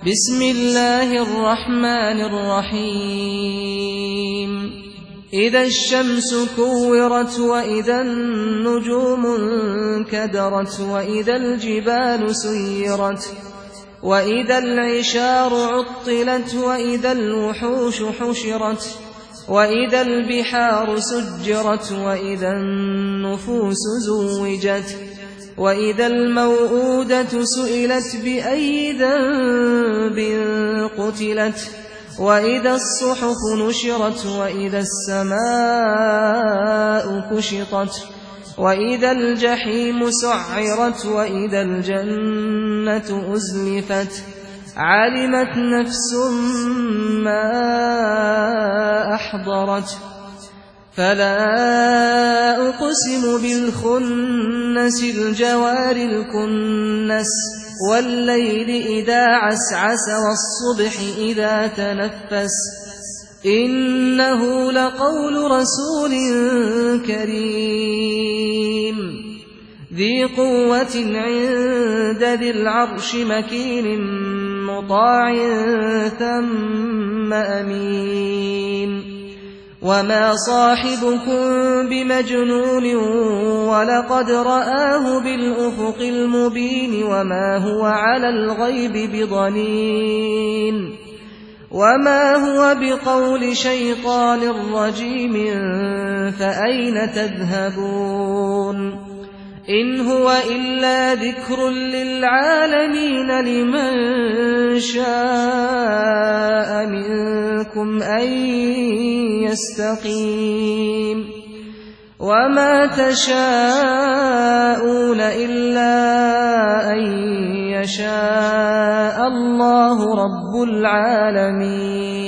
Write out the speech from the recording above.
بسم الله الرحمن الرحيم إذا الشمس كورت وإذا النجوم انكدرت وإذا الجبال سيرت وإذا العشار عطلت وإذا الوحوش حشرت وإذا البحار سجرت وإذا النفوس زوجت وإذا الموءودة سئلت بأي ذنب قتلت وإذا الصحف نشرت وإذا السماء كشطت وإذا الجحيم سعرت وإذا الجنة أزلفت علمت نفس ما أحضرت فلا أقسم بالخنس الجوار الكنس والليل إذا عسعس والصبح إذا تنفس إنه لقول رسول كريم ذي قوة عند ذي العرش مكين مطاع ثم أمين وما صاحبكم بمجنون ولقد رآه بالأفق المبين وما هو على الغيب بضنين وما هو بقول شيطان رجيم فأين تذهبون إن هو إلا ذكر للعالمين لمن شاء منكم أن يستقيم وما تشاءون إلا أن يشاء الله رب العالمين.